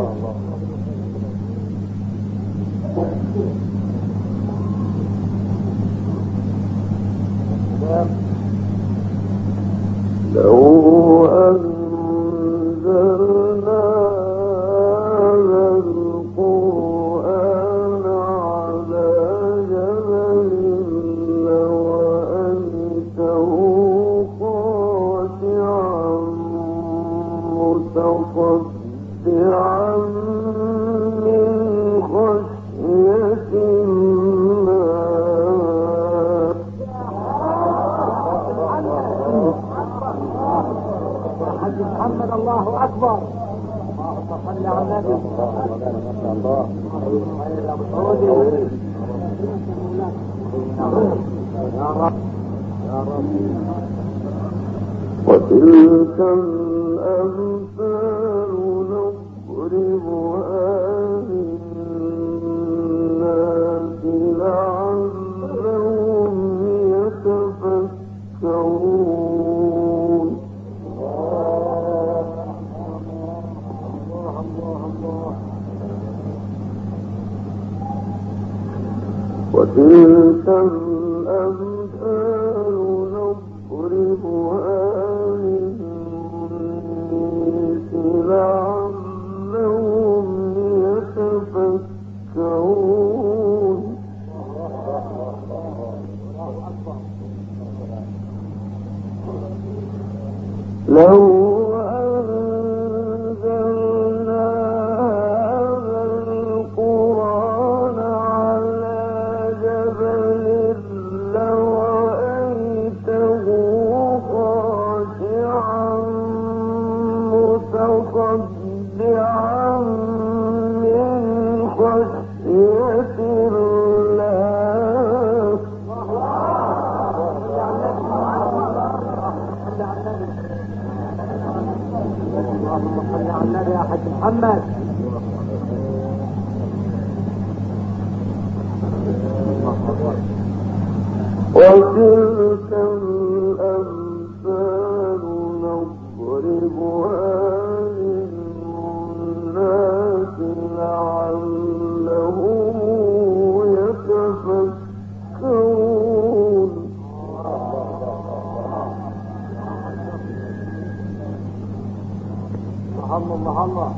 وتلك الأمثال نضربها للناس لعلهم يتفكرون. وتلك الأمثال نضربها للناس لعلهم يتفكرون. لو محمد وتلك الأمثال نضربها للناس لعلهم يتفكرون. الله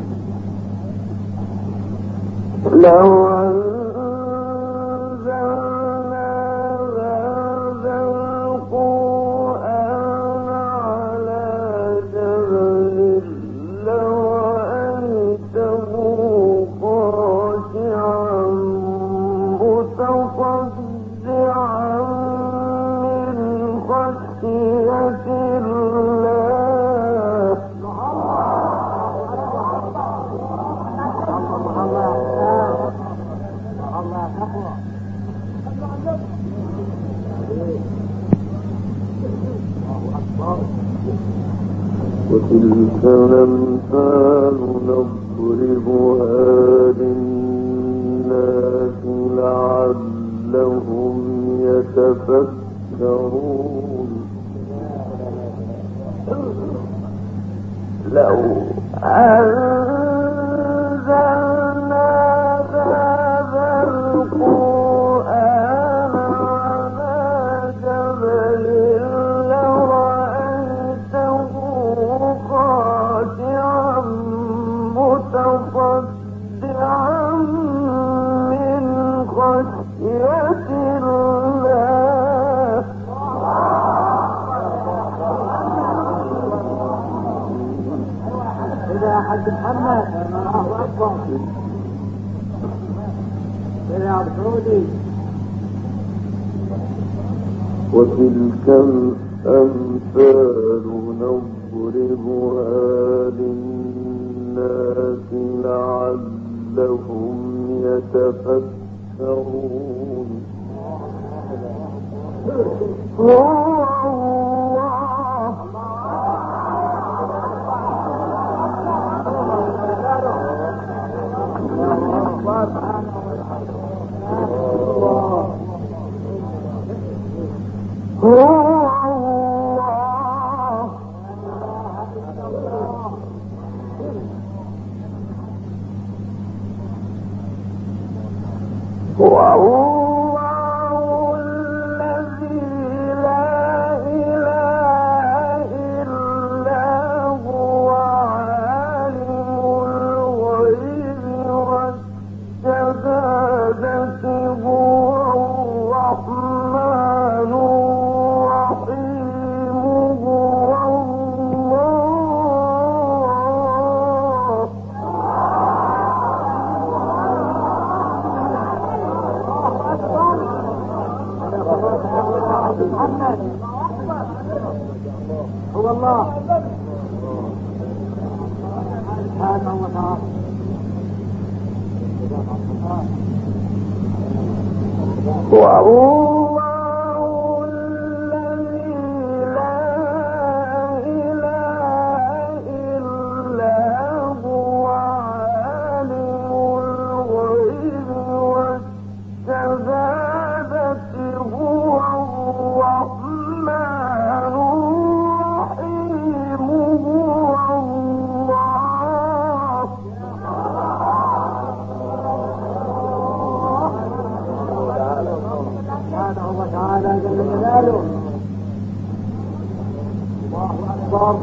لو أنزلنا هذا القرآن على جبل لرأيته خاشعا متصدعا من خشية وتلك الأمثال نضربها للناس لعلهم يتفكرون. لو أنزلنا هذا القرآن على جبل لرأيته خاشعا متصدعا من خشية الله. إذا حج محمد الله أكبر إذا عبدودي. وتلك الأمثال نضربها للناس لعلهم يتفكرون. هو الله الذي لا إله إلا هو عالم الغيب والشهادة هو الرحمن الرحيم هو هو الله سبحانه وتعالى. والله الذي لا إله إلا هو عالم الغيب والشهادة هو الرحمن الرحيم هو الله. سبحانه وتعالى جل جلاله. الله أكبر.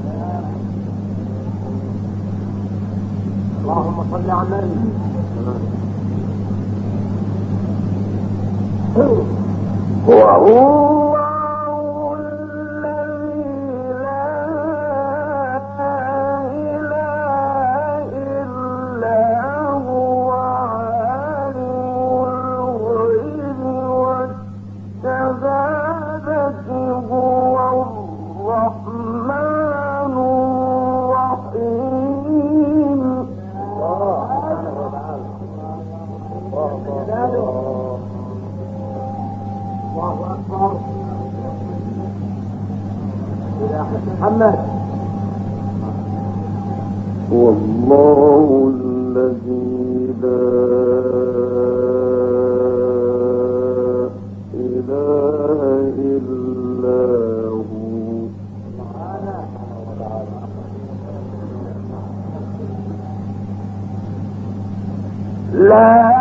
اللهم صل على النبي. هو الله الذي لا إله إلا هو عالم الغيب والشهادة هو الرحمن الرحيم. الله أكبر. إله محمد. هو الله الذي لا إله إلا هو لا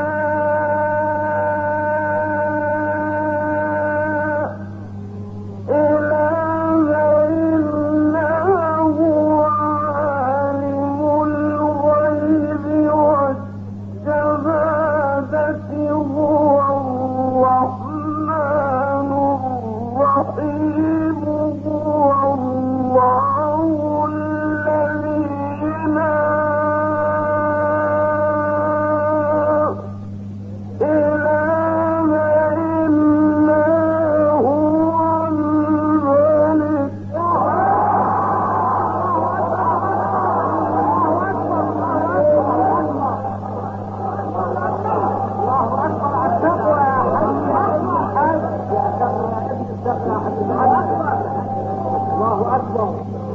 الله أكبر.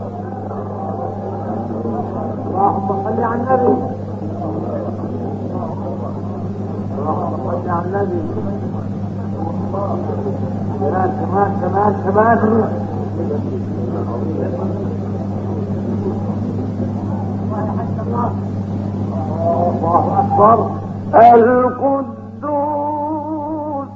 اللهم صل على النبي. اللهم صل على النبي. كمان الله أكبر. القدوس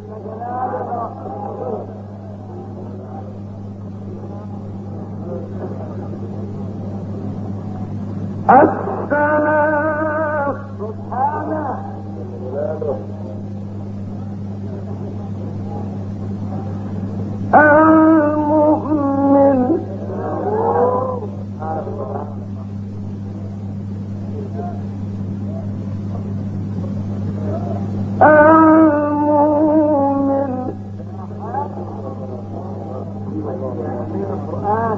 السلام سبحانه المؤمن القرآن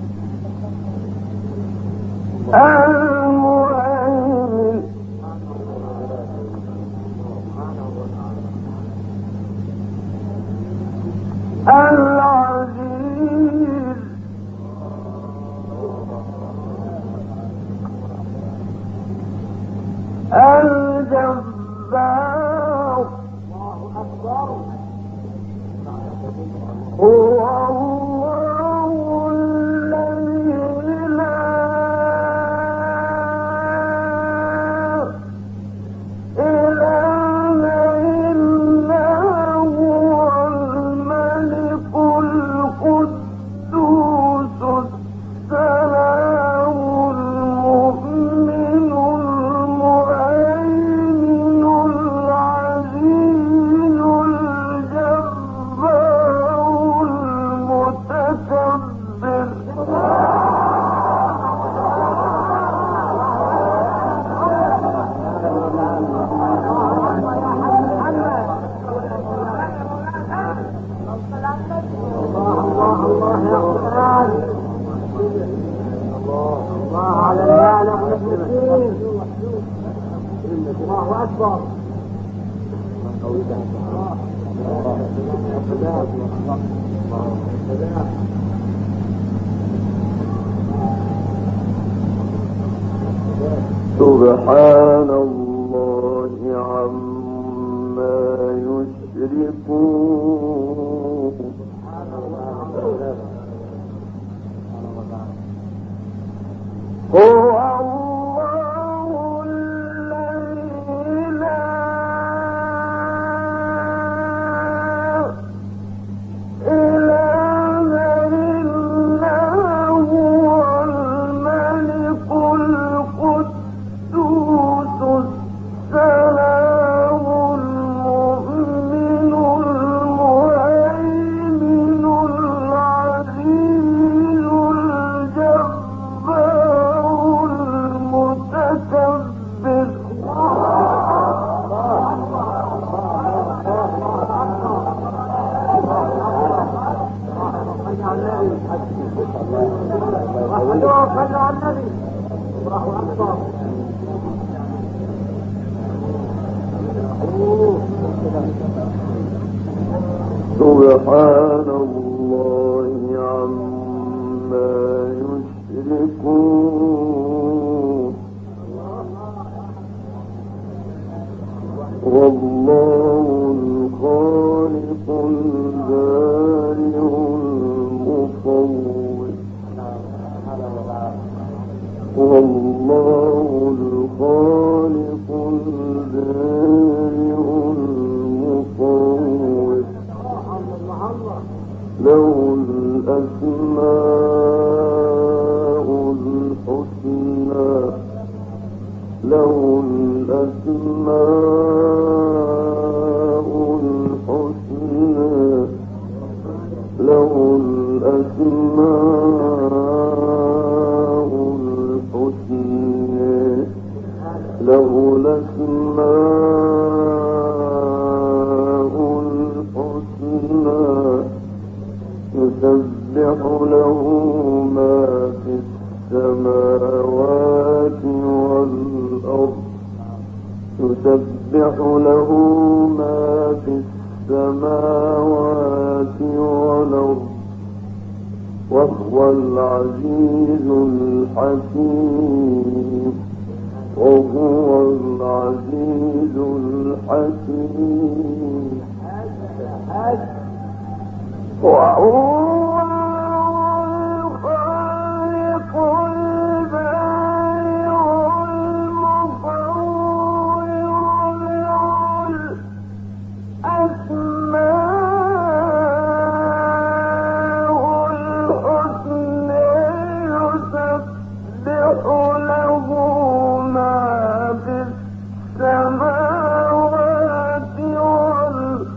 المهيمن العزيز الجبار الله أكبر. هو الله الذي لا إله سبحان الله عما يشركون هو الله الذي لا إله إلا هو الملك القدوس السلام المؤمن المهيمن العزيز الجبار المتكبر سبحان الله عما يشركون والله الخالق البارئ المصور والله الخالق البارئ المصور له الأسماء الحسنى له الأسماء الحسنى له الأسماء الحسنى له الأسماء الحسنى يسبح له ما في السماوات والأرض يسبح له ما في السماوات والأرض وهو العزيز الحكيم وهو العزيز الحكيم وهو الخالق البارئ المصور له الأسماء الحسنى يسبح له ما في السماوات والأرض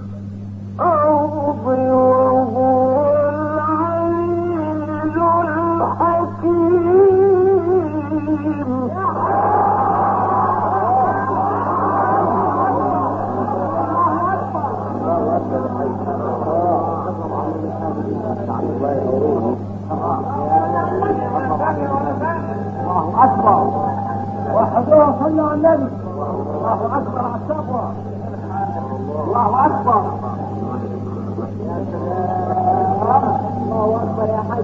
الله أكبر وحضور صلى على النبي الله أكبر على التقوى الله أكبر يا سلام الله أكبر يا حج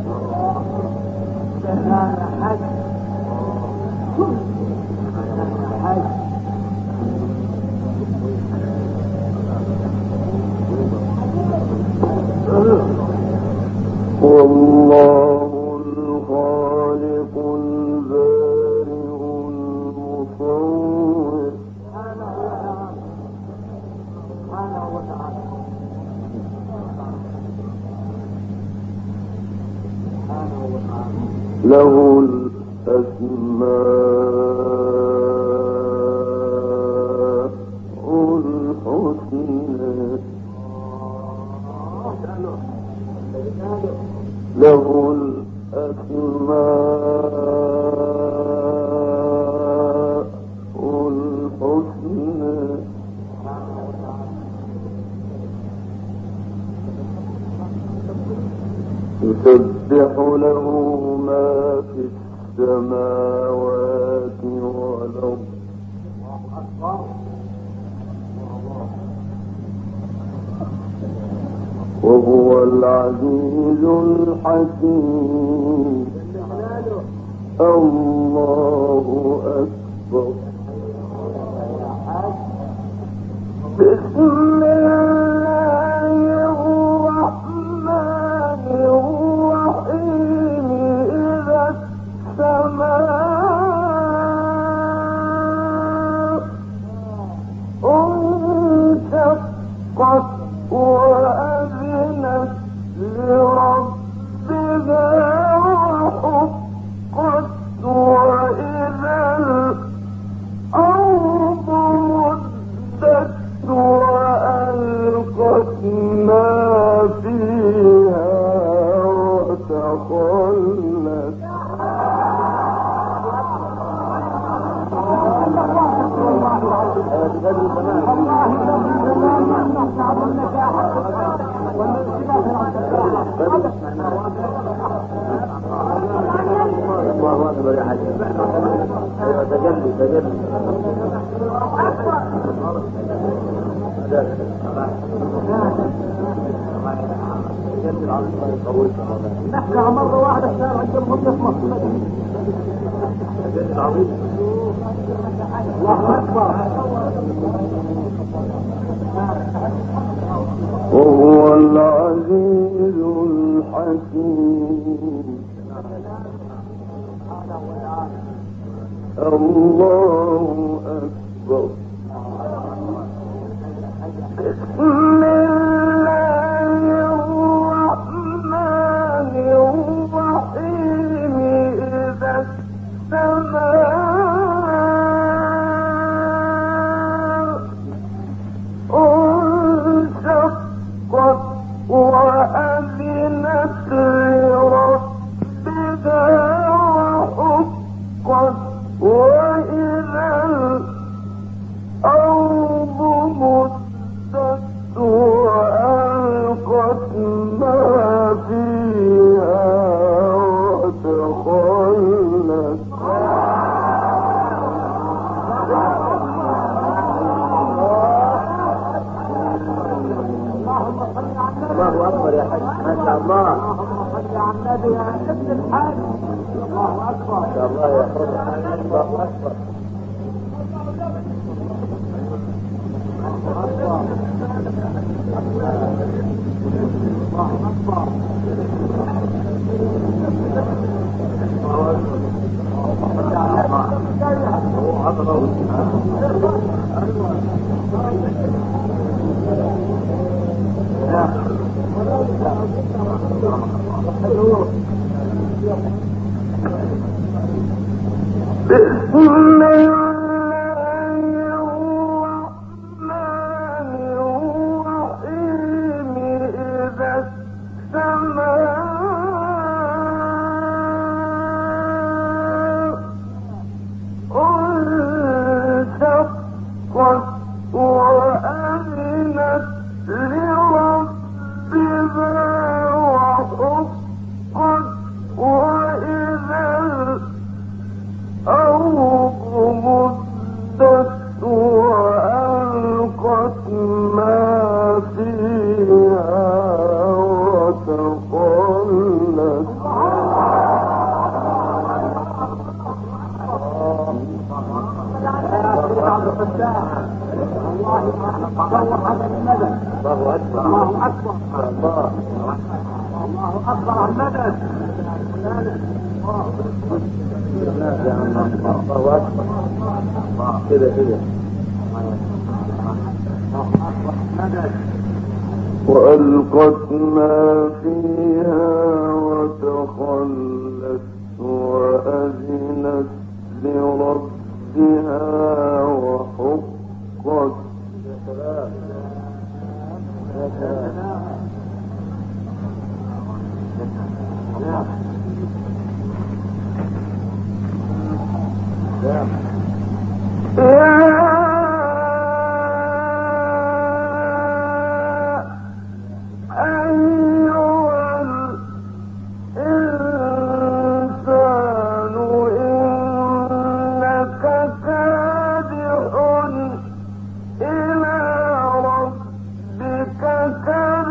سلام يا حج والله الخالق البارئ المصور سبحانه وتعالى له الأسماء الحسنى له الأسماء الحسنى يسبح له ما في السماوات والأرض وهو العزيز الحكيم. الله أكبر. بسم الله الرحمن الرحيم. إذا السماء انشقت وأذنت لربها وحقت وإذا الأرض مدت وألقت ما فيها وتخلت. الله أكبر يا حاج. تجلي نحن مرة واحدة الشارع عندهم يسمع الله أكبر. وهو العزيز الحكيم. الله أكبر. بسم الله الرحمن الرحيم. إذا السماء انشقت وأذنت لربها وحقت وإذا الأرض مدت وألقت ما فيها وتخلت. الله أكبر يا حاج. ما شاء الله. اللهم صل على النبي يا ابن الحاج. الله أكبر. ما شاء الله يا حاج. الله أكبر. بسم الله الرحمن الرحيم. إذا السماء انشقت وأذنت لربها وحقت وإذا الأرض مدت وألقت ما فيها وتخلت. الله أكبر. الله أكبر. الله أكبر على المدد. الله أكبر. كده وألقت ما فيها وتخلت وأذنت لربها وحقت. كادح إلى ربك كادحا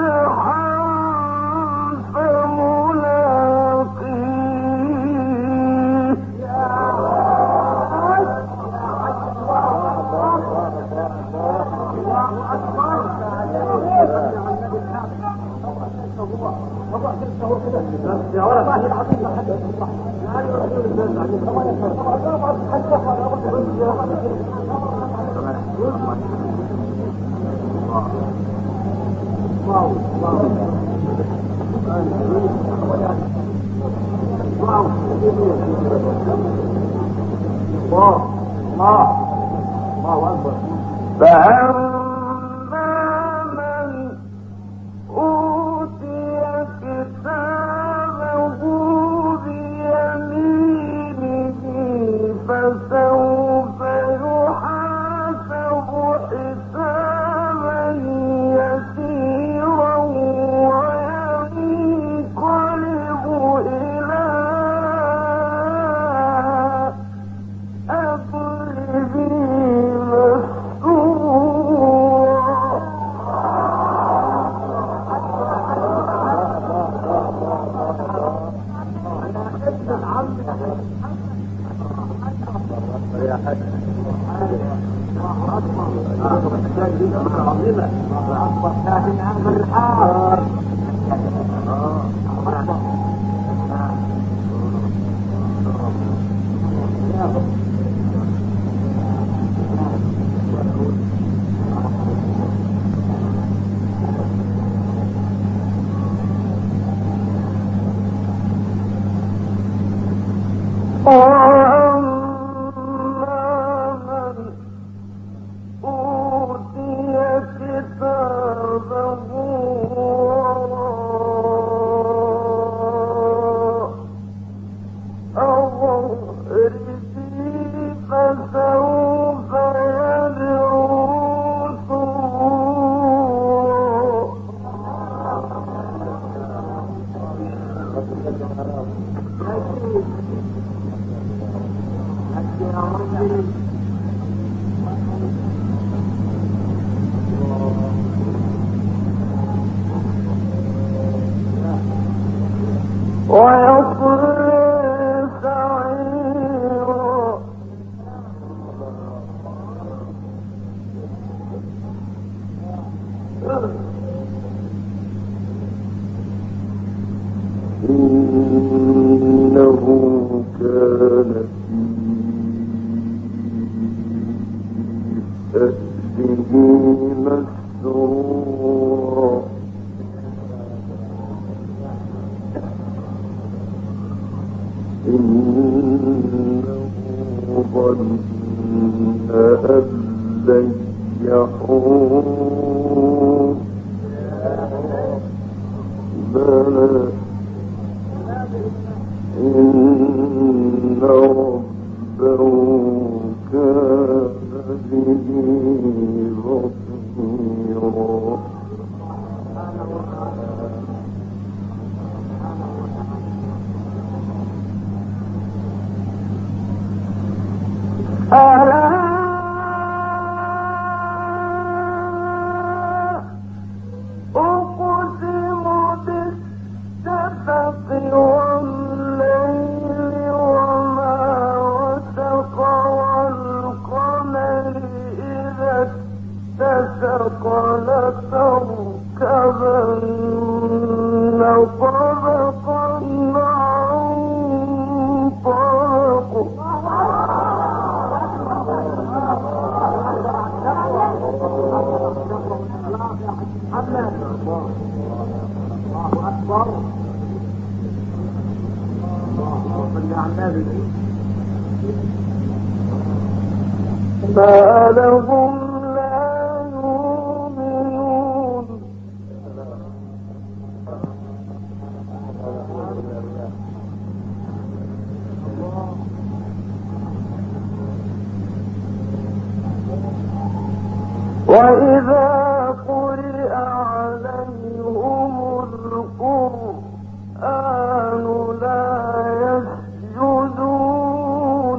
ما لهم لا يؤمنون وإذا قرئ عليهم القرآن لا يسجدون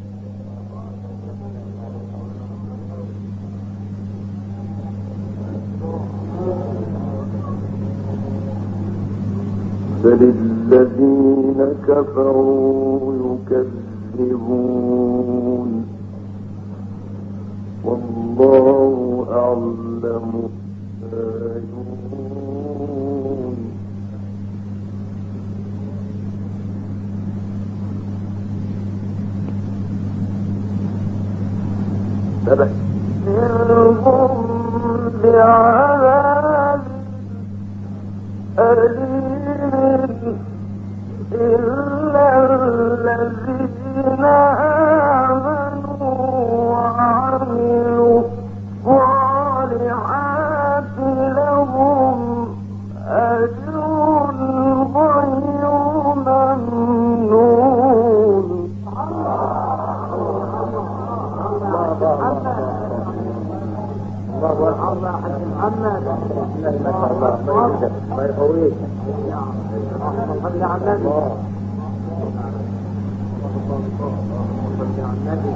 بل الذين كفروا يكذبون والله أعلم ما يوعون فبشرهم بعذاب أليم إلا الذين آمنوا وعملوا الصالحات لهم أجر غير ممنون. الله والله حج محمد ما شاء الله ما يقويك صل على النبي صل على النبي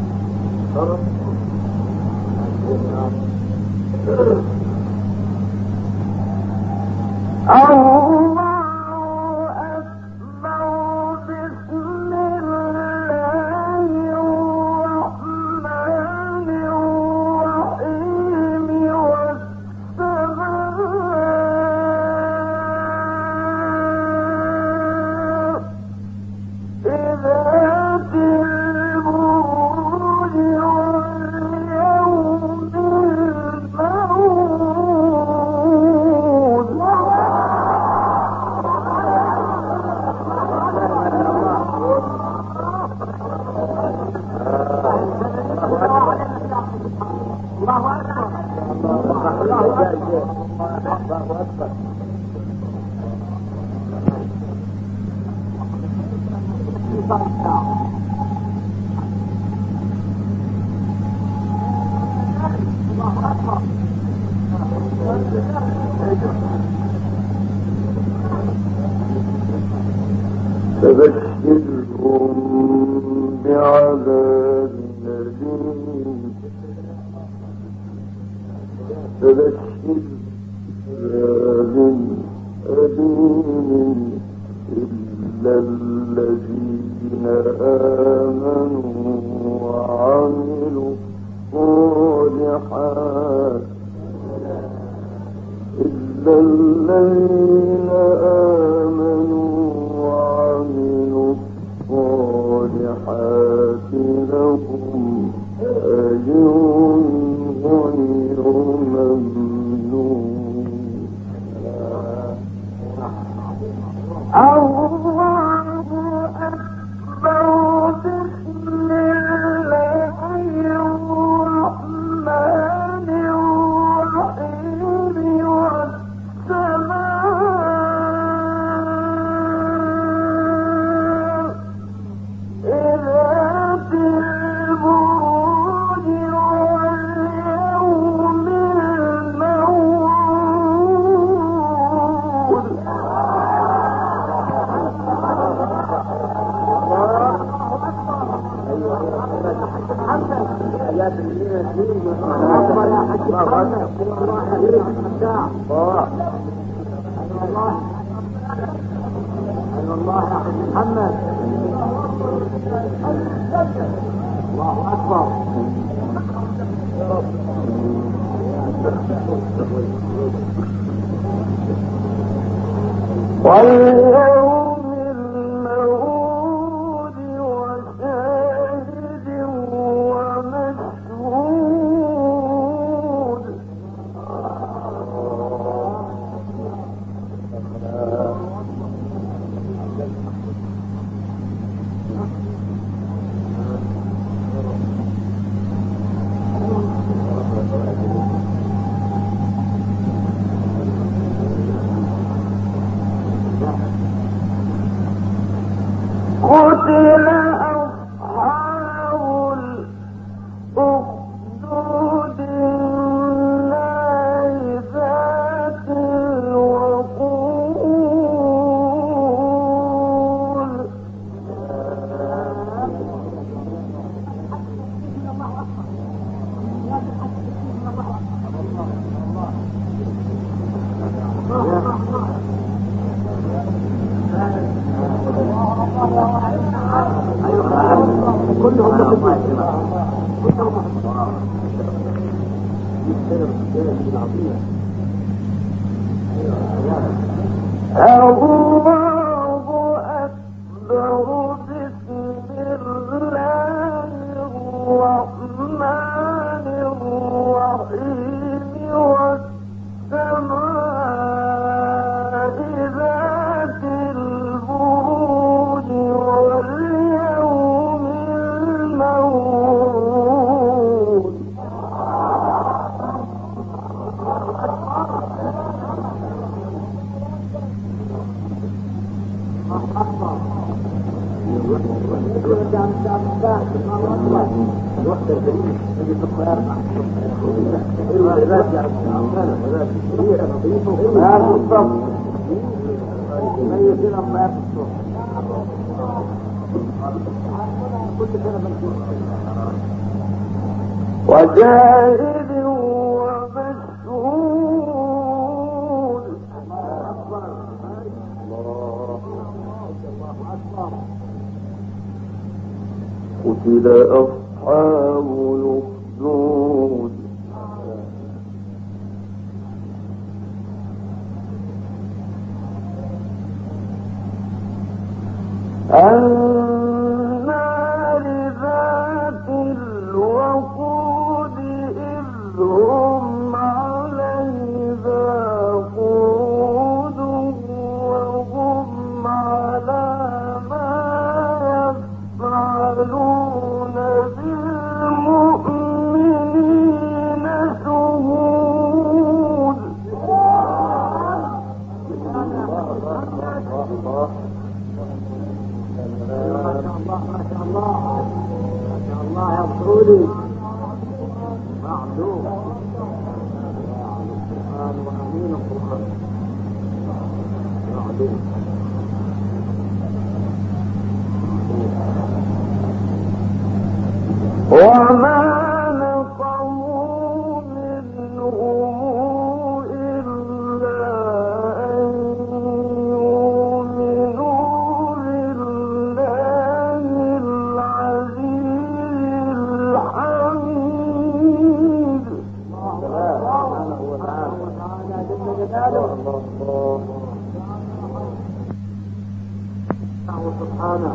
فبشرهم بعذاب أليم فبشر بعذاب أليم إلا الذين آمنوا وعملوا الصالحات إلا الذين آمنوا وعملوا الصالحات لهم أجر غير ممنون. الله أكبر. بسم الله الرحمن الرحيم والسماء ذات البروج واليوم الموعود. يا سيدنا الدين اللهم يا حج محمد الله حبيبي الفتاح الله يا حج محمد الله اكبر. واليوم الموعود وشاهد ومشهود. وجاهد ومشهود قتل أصحاب الأخدود النار ذات الوقود إذ هم عليها قعود وهم على ما يفعلون بالمؤمنين شهود ما شاء الله يا رسولي معلوم القرآن وأمين القرآن معلوم وما نقموا منهم إلا أن يؤمنوا بالله العزيز الحميد سبحانه وتعالى جل جلاله سبحانه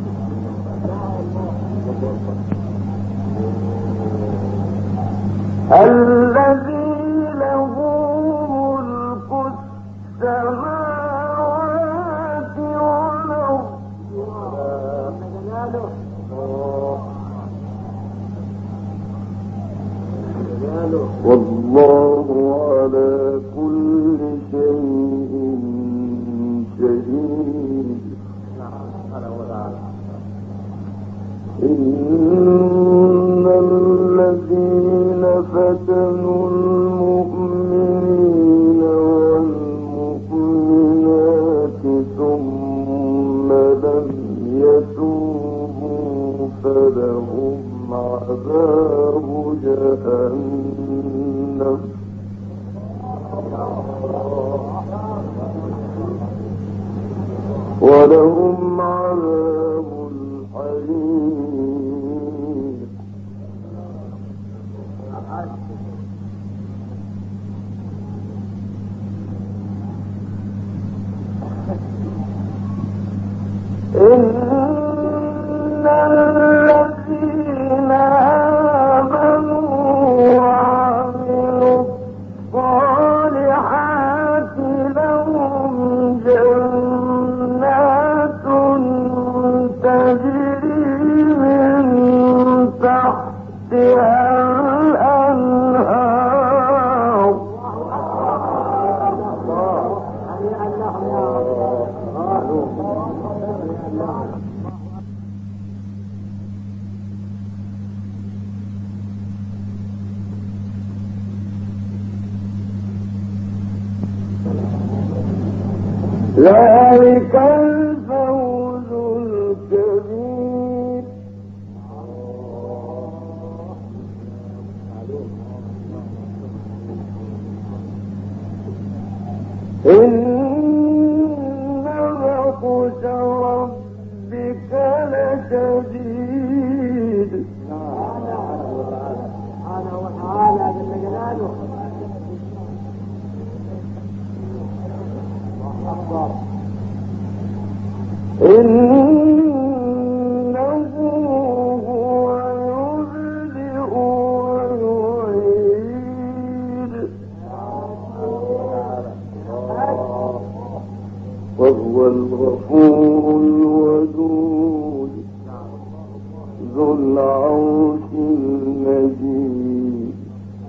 الذي له ملك السماوات والأرض والله على كل شيء شهيد إن الذين فتنوا المؤمنين والمؤمنات ثم لم يتوبوا فلهم عذاب جهنم ولهم عذاب الحريق إن الذين آمنوا وعملوا الصالحات لهم جنات تجري من تحتها الأنهار ذلك الفوز الكبير إن بطش ربك لشديد سبحانه وتعالى جل جلاله وهو الغفور الودود ذو العرش المجيد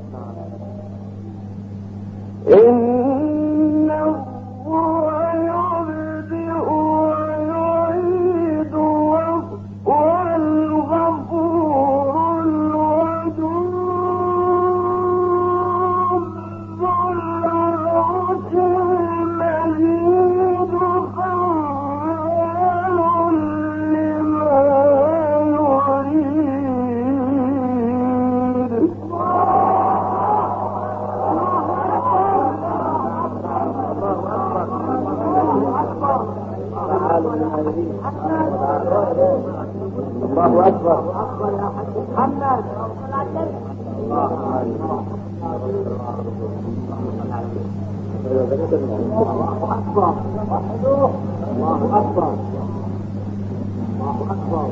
إنه هو يبدئ ويعيد وهو الغفور الودود ذو العرش المجيد فعال لما يريد الله أكبر يا حاج محمد. الله أكبر الله أكبر الله أكبر.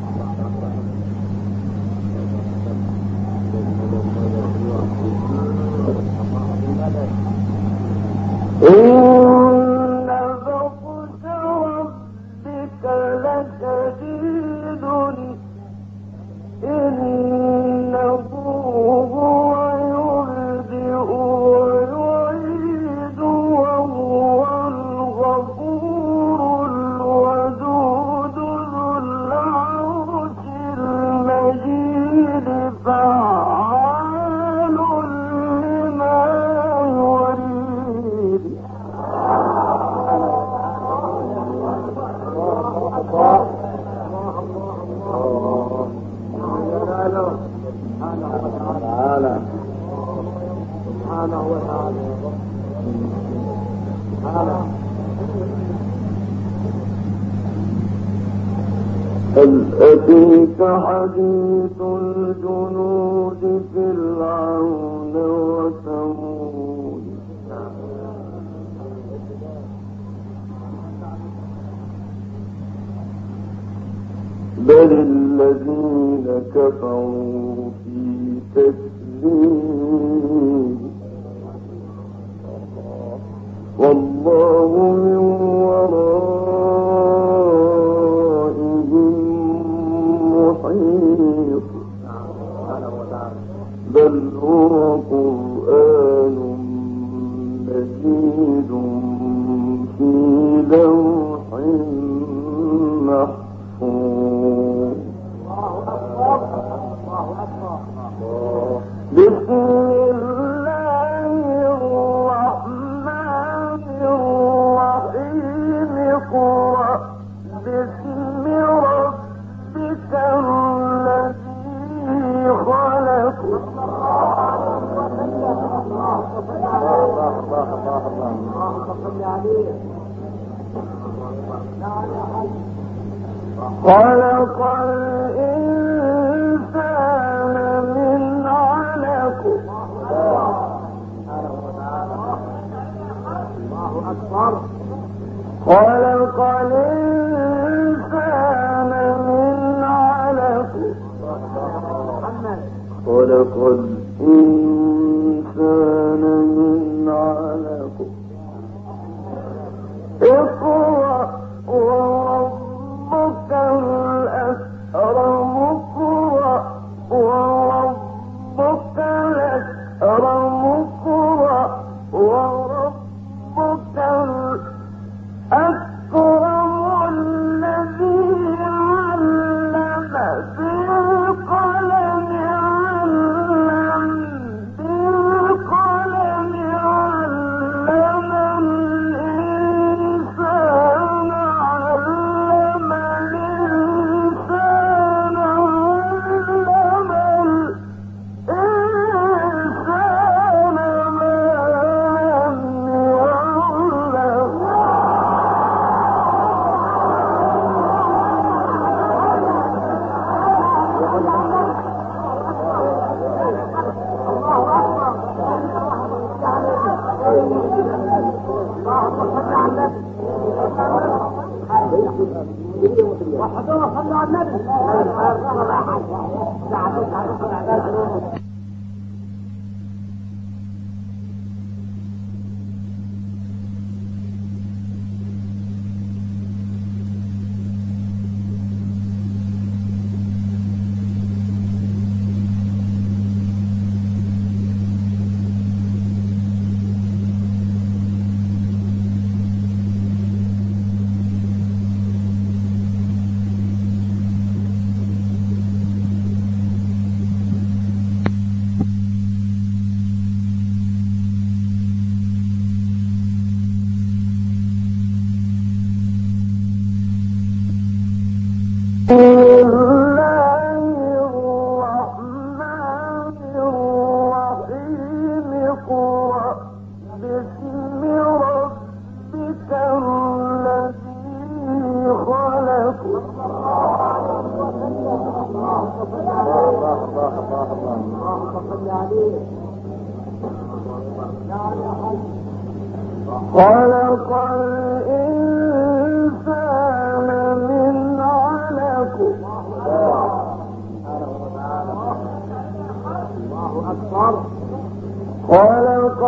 إن بطش ربك لشديد إنه هو يبدئ ويعيد وهو الغفور الودود ذو العرش المجيد فعال لما يريد سبحانه وتعالى. هل أتيك حديث الجنود فرعون وثمود بل الذين كفروا في تكذيب والله من ورائهم محيط بل هو قرآن مجيد في لوح محفوظ. بسم الله الرحمن الرحيم اقرأ باسم ربك الذي خلق خلق الإنسان من علق خلق الإنسان من علق خلق الإنسان من علق اقرأ وربك الأكرم اقرأ وربك الأكرم اقرأ وربك الأكرم الذي علم بالقلم علم صلوا على النبي. خلق الإنسان من علق. خلق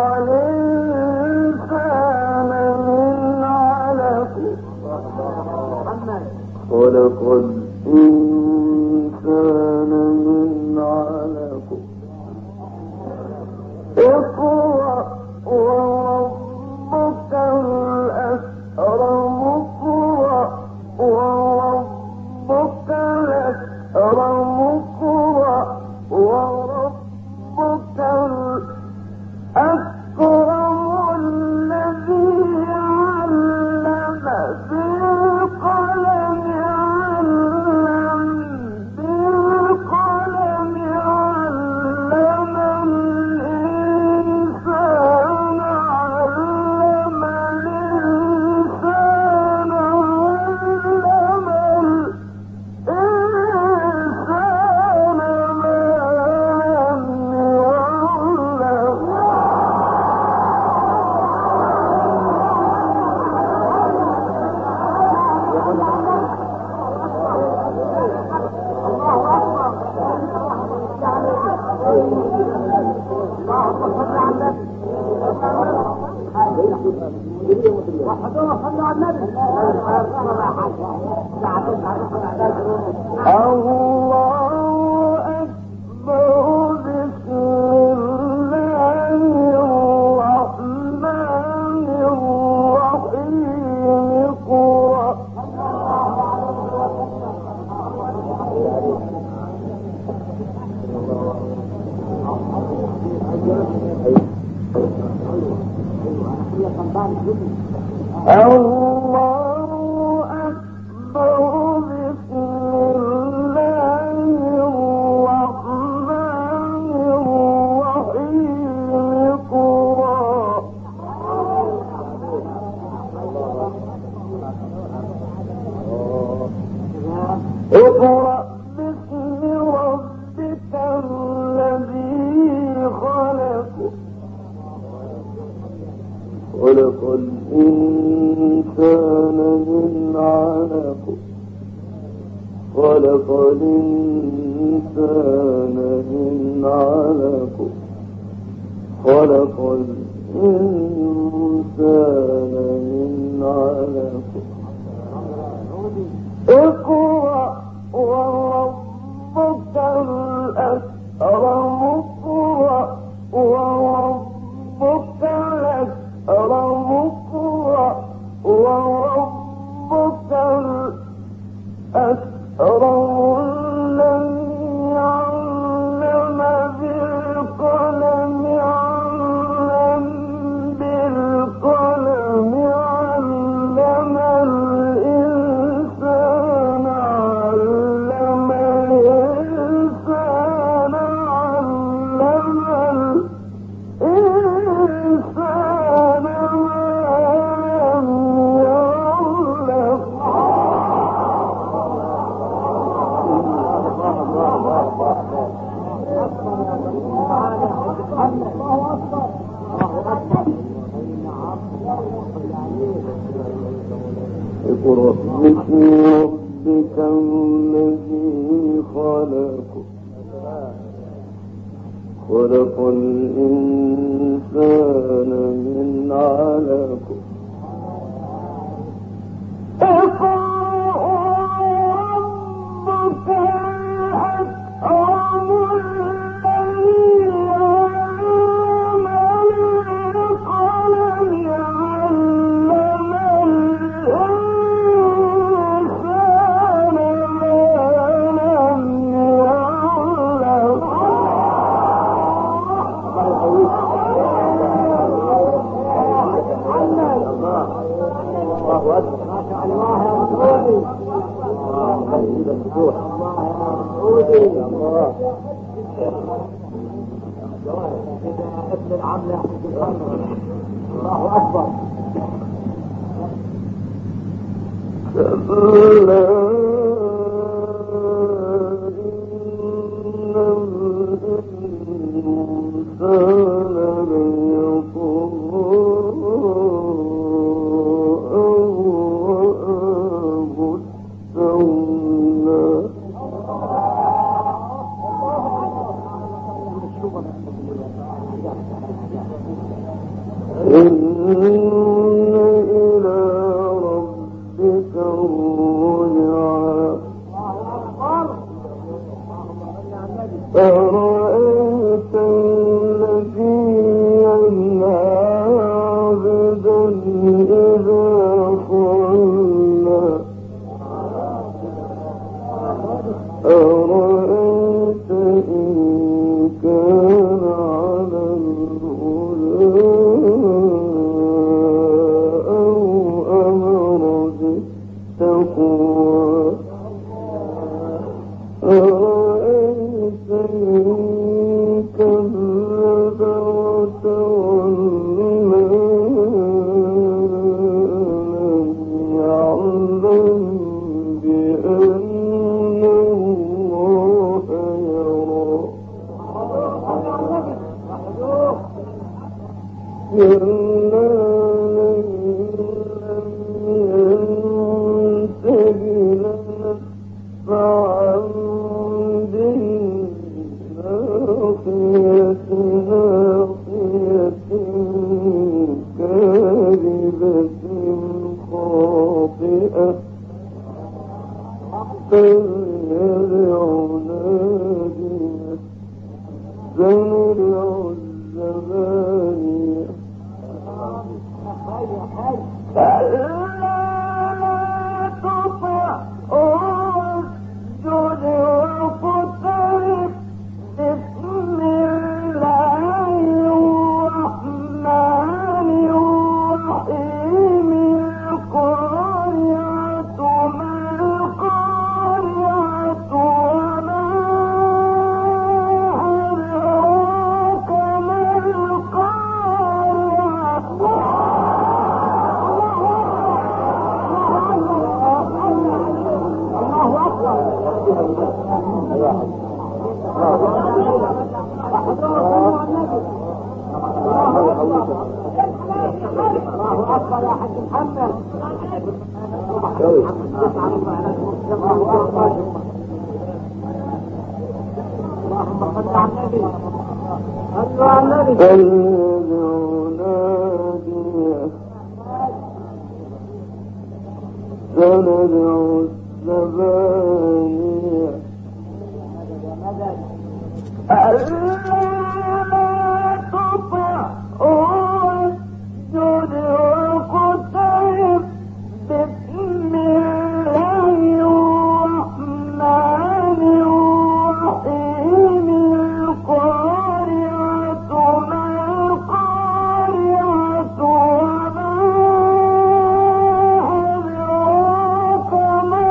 الإنسان من علق. خلق الإنسان من علق. اقرأ وربك الأكرم. اقرأ وربك الأكرم. اقرأ وربك الأكرم الذي علم بالقلم. علم بالقلم. علم الإنسان. علم الإنسان. علم الإنسان ما لم الله أكبر. بسم الله الرحمن الرحيم. اقرأ الله أكبر. بسم الله الرحمن الرحيم. اقرأ اقرأ باسم ربك الذي خلق. خلق الإنسان من علق. خلق الإنسان من علق. خلق الإنسان من علق. اقرأ وربك الأكرم. اقرأ وربك الأكرم. اقرأ وربك الأكرم الذي علم بالقلم. علم بالقلم. علم الإنسان. علم الإنسان. علم الإنسان ما لم يعلم. اقرأ باسم ربك ابن العملة الله أكبر. أرأيت الذي ينهى عبدا إذا صلى أرأيت إن كان على الهدى أو أمر بالتقوى أرأيت إن كذب وتولى ألم يعلم بأن الله يرى كلا لئن لم ينته لنسفعا بالناصية كاذبة خاطئة فليدع ناديه سندع الزبانية كلا لا تطعه واسجد واقترب بسم الله الرحمن الرحيم القارعة ما القارعة وما أدراك ما الله أكبر يا حاج محمد. اللهم صل على النبي. صلوا على النبي. فليدع ناديه سندع الزبانية ألا تطعه واسجد واقترب بسم الله الرحمن الرحيم القارعة ما القارعة وما أدراك ما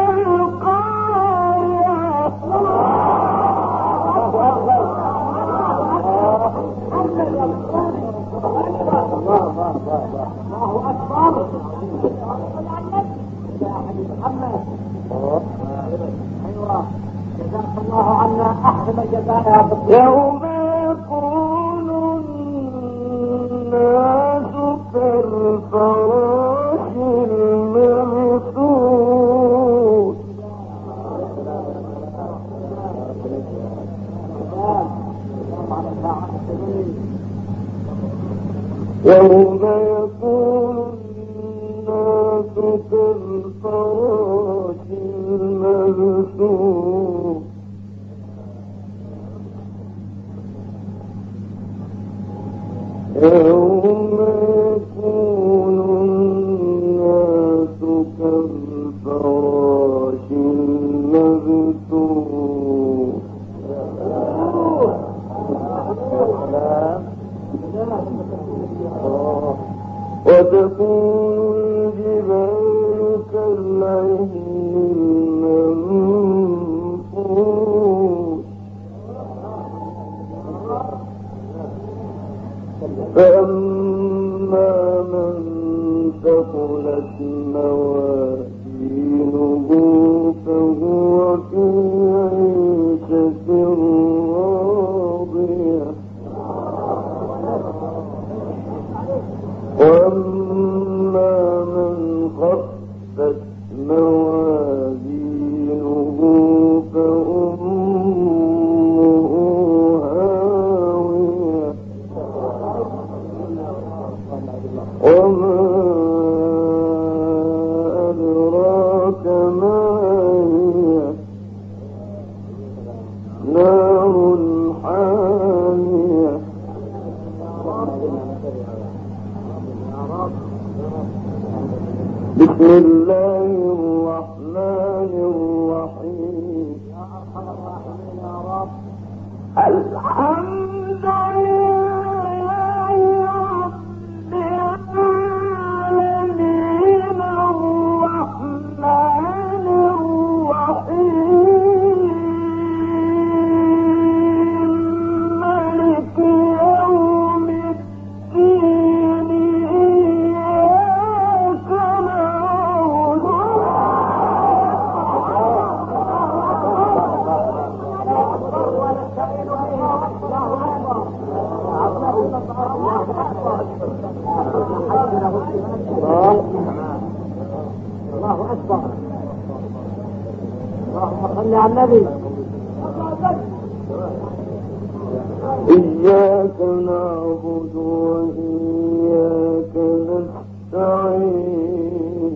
الله أكبر. يا حبيب محمد. أيوة جزاك الله عنا أحسن الجزاء يا رب. يوم يكون الناس كالفراش المبثوث يوم يكون الناس كالفراش المبثوث يوم يكون الناس كالفراش المبثوث وتكون الجبال فأما من ثقلت موازينه فهو في عيشة راضية وأما من خفت موازينه فأمه هاوية وما أدراك ما هي نار حامية بسم الله الرحمن الرحيم الحمد لله رب العالمين الرحمن الرحيم مالك يوم الدين إياك نعبد الله أكبر. اللهم صل على النبي. إياك نعبد وإياك نستعين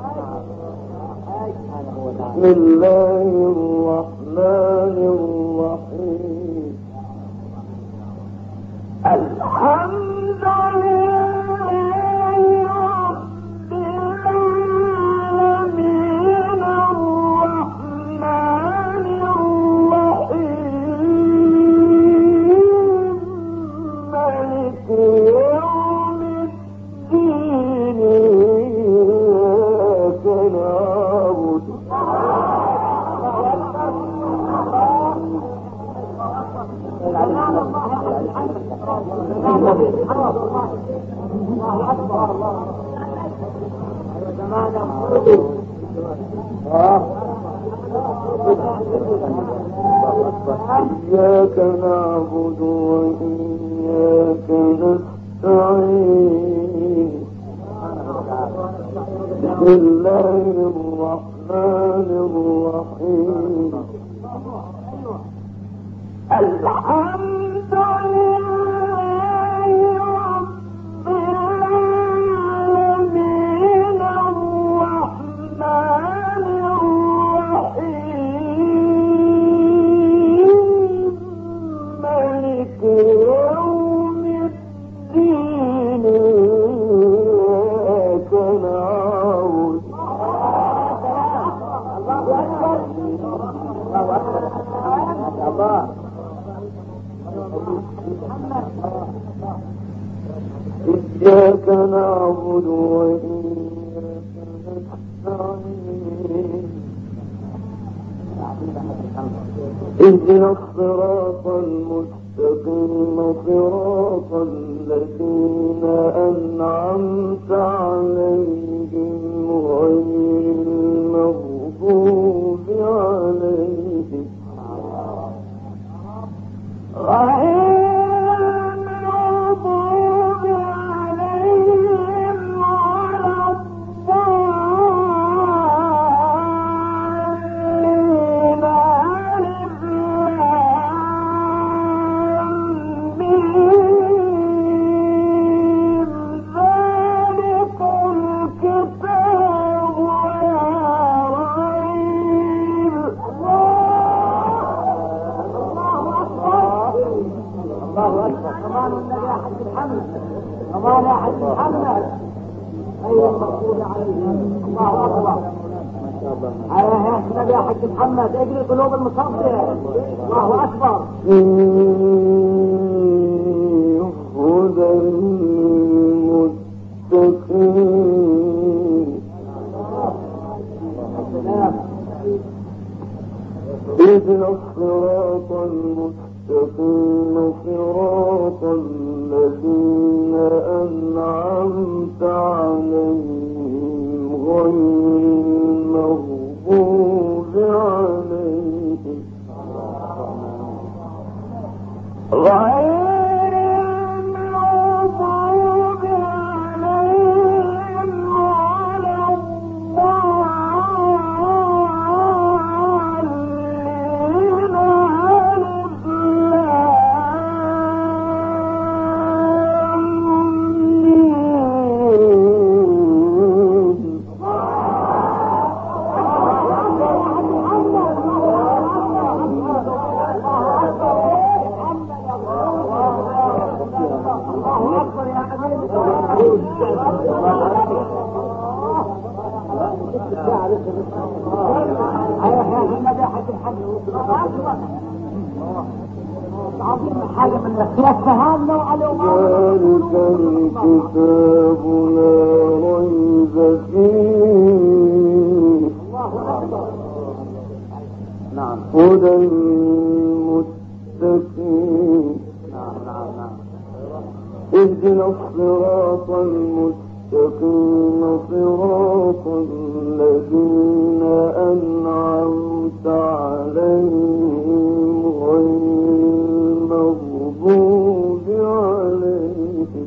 بسم الله الرحمن الرحيم الحمد لله رب العالمين الرحمن الرحيم مالك يوم الدين إياك نعبد إياك نعبد وإياك نستعين بسم الله الرحمن الرحيم الحمد لله رب العالمين الرحمن الرحيم مالك يوم الدين إياك نعبد إياك نعبد وإياك نستعين اهدنا الصراط المستقيم صراط الذين أنعمت عليهم غير المغضوب عليهم يا حاج محمد اجري قلوب المصابين. الله اكبر. هدى للمتقين أنعمت عليهم غير المغضوب عليهم غير المغضوب عليهم ولا ذلك الكتاب لا ريب فيه هدى للمتقين اهدنا الصراط المستقيم صراط الذين أنعمت عليهم غير المغضوب عليهم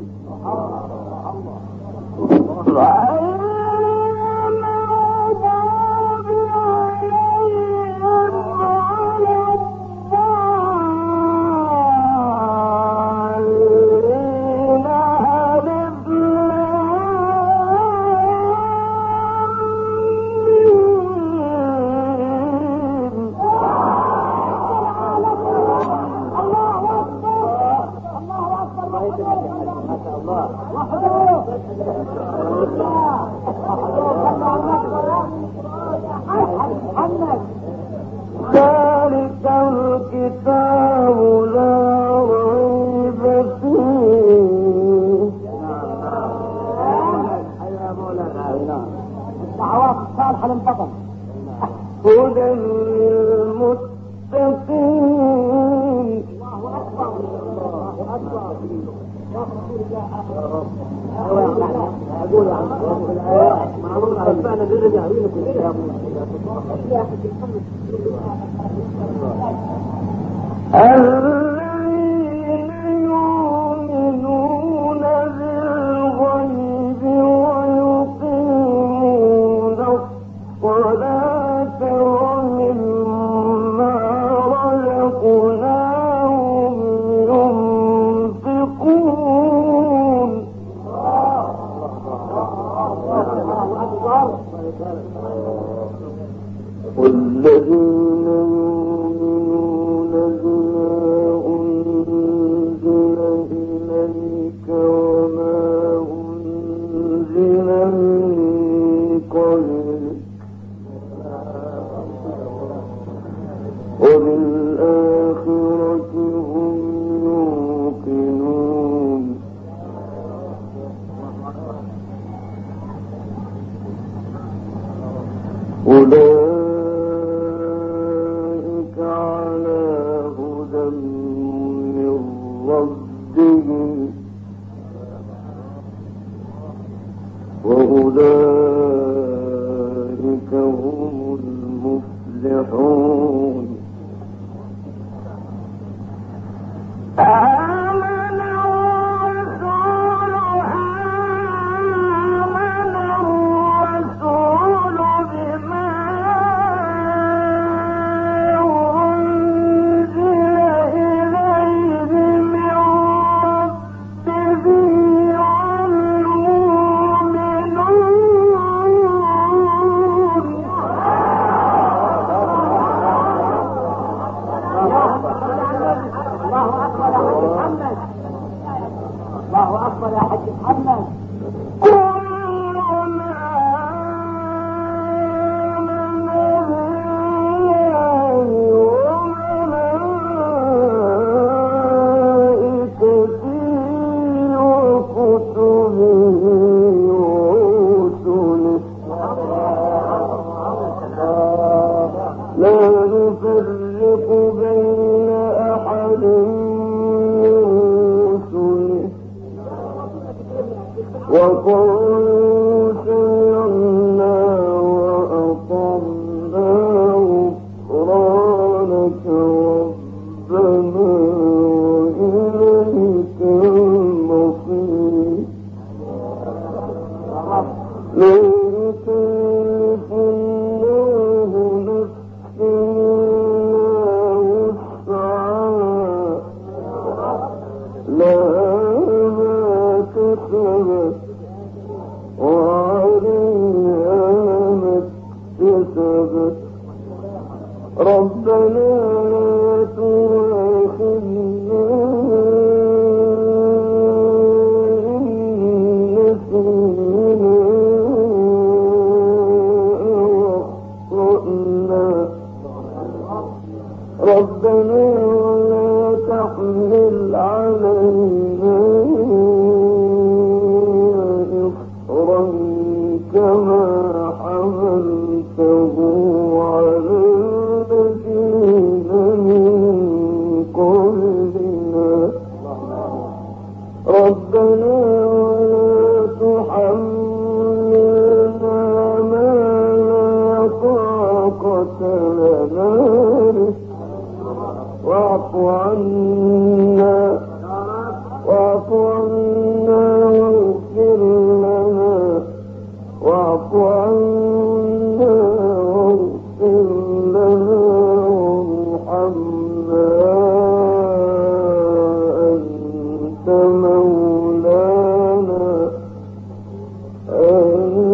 ذلك الكتاب لا ريب فيه هدى للمتقين الذين يؤمنون بالغيب ويقيمون الصلاة ومما رزقناهم ينفقون والذين يؤمنون بما أنزل إليك وما أنزل من قبلك وبالآخرة هم يوقنون أولئك على هدى من ربهم وأولئك هم المفلحون آمن الرسول بما أنزل إليه من ربه والمؤمنون وقالوا سمعنا وأطعنا غفرانك ربنا وإليك المصير لا يكلف الله نفسا إلا وسعها لها ما كسبت وعليها ما اكتسبت ربنا لا تؤاخذنا إن نسينا أو أخطأنا ربنا ولا تحمل علينا إصرا كما حملته على الذين من قبلنا ربنا ولا تحملنا ما لا طاقة لنا به واعف عنا واغفر لنا واعف عنا واغفر لنا وارحمنا أنت مولانا